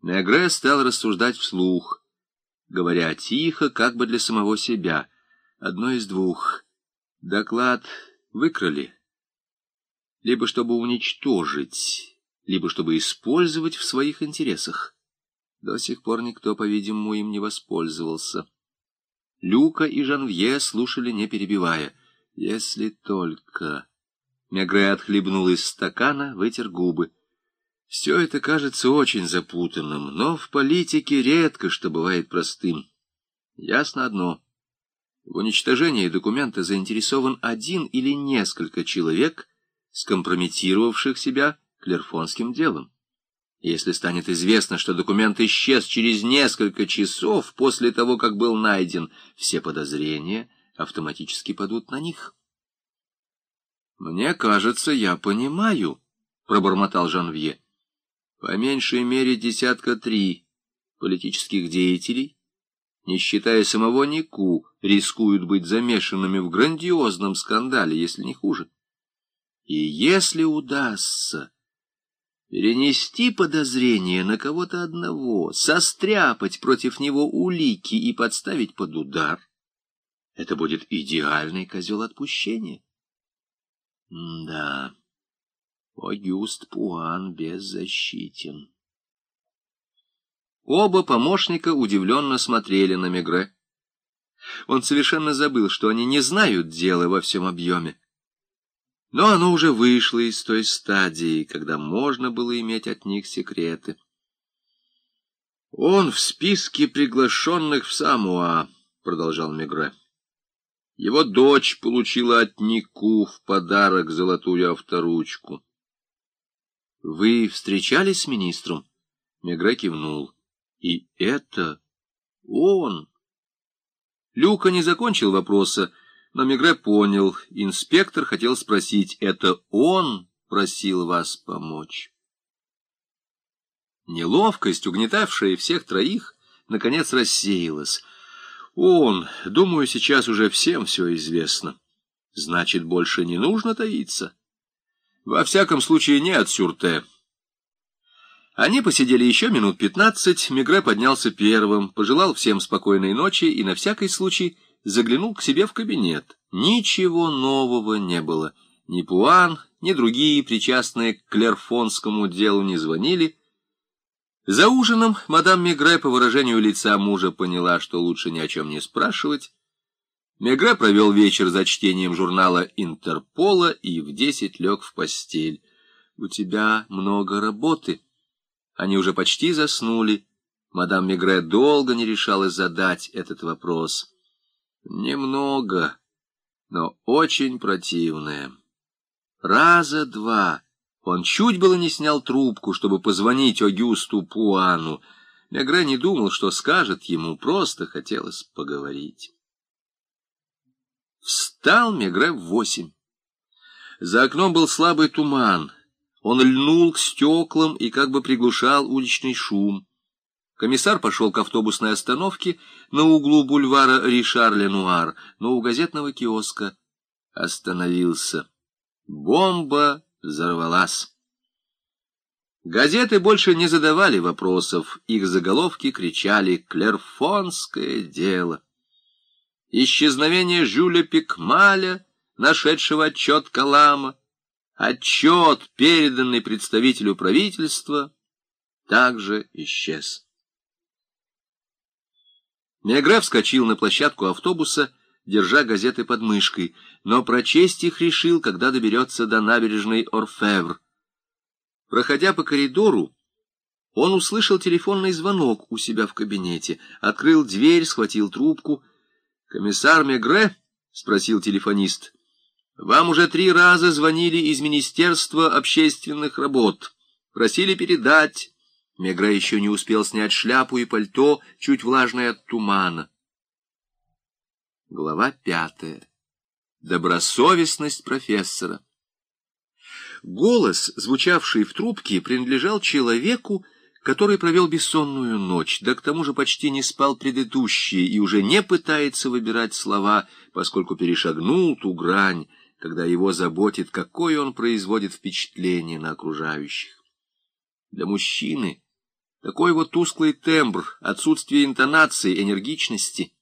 Мегре стал рассуждать вслух, говоря тихо, как бы для самого себя. Одно из двух. Доклад выкрали, либо чтобы уничтожить, либо чтобы использовать в своих интересах. До сих пор никто, по-видимому, им не воспользовался. Люка и Жанвье слушали, не перебивая. Если только... Мегре отхлебнул из стакана, вытер губы. Все это кажется очень запутанным, но в политике редко что бывает простым. Ясно одно. В уничтожении документа заинтересован один или несколько человек, скомпрометировавших себя клерфонским делом. Если станет известно, что документ исчез через несколько часов после того, как был найден, все подозрения автоматически падут на них. «Мне кажется, я понимаю», — пробормотал Жанвье. «По меньшей мере 3 политических деятелей, не считая самого Нику, рискуют быть замешанными в грандиозном скандале, если не хуже. И если удастся перенести подозрение на кого-то одного, состряпать против него улики и подставить под удар, это будет идеальный козел отпущения. Да, Огюст Пуан беззащитен». Оба помощника удивленно смотрели на Мегре. Он совершенно забыл, что они не знают дела во всем объеме. Но оно уже вышло из той стадии, когда можно было иметь от них секреты. «Он в списке приглашенных в Самоа», — продолжал Мегре. «Его дочь получила от Нику в подарок золотую авторучку». «Вы встречались с министром?» Мегре кивнул. «И это он!» Люка не закончил вопроса, но Мегре понял. Инспектор хотел спросить, это он просил вас помочь? Неловкость, угнетавшая всех троих, наконец рассеялась. Думаю, сейчас уже всем все известно. Значит, больше не нужно таиться. Во всяком случае, не от Сюрте. Они посидели еще минут 15, Мегре поднялся первым, пожелал всем спокойной ночи и на всякий случай заглянул к себе в кабинет. Ничего нового не было. Ни Пуан, ни другие, причастные к клерфонскому делу, не звонили. За ужином мадам Мегре по выражению лица мужа поняла, что лучше ни о чем не спрашивать. Мегре провел вечер за чтением журнала «Интерпола» и в 10 лег в постель. «У тебя много работы». Они уже почти заснули. Мадам Мегре долго не решалась задать этот вопрос. Немного, но очень противное. Раза два он чуть было не снял трубку, чтобы позвонить Огюсту Пуану. Мегре не думал, что скажет ему, просто хотелось поговорить. Встал Мегре в 8. За окном был слабый туман. Он льнул к стеклам и как бы приглушал уличный шум. Комиссар пошел к автобусной остановке на углу бульвара Ришар-Ленуар, но у газетного киоска остановился. Бомба взорвалась. Газеты больше не задавали вопросов, их заголовки кричали «Клерфонское дело». Исчезновение Жюля Пикмаля, нашедшего отчет Калама, отчет, переданный представителю правительства, также исчез. Мегре вскочил на площадку автобуса, держа газеты под мышкой, но прочесть их решил, когда доберется до набережной Орфевр. Проходя по коридору, он услышал телефонный звонок у себя в кабинете, открыл дверь, схватил трубку. «Комиссар Мегре?» — спросил телефонист. «Вам уже 3 раза звонили из Министерства общественных работ. Просили передать». Мегре еще не успел снять шляпу и пальто, чуть влажное от тумана. Глава 5. Добросовестность профессора. Голос, звучавший в трубке, принадлежал человеку, который провел бессонную ночь, да к тому же почти не спал предыдущие и уже не пытается выбирать слова, поскольку перешагнул ту грань, когда его заботит, какое он производит впечатление на окружающих. Для мужчины Такой вот тусклый тембр, отсутствие интонации, энергичности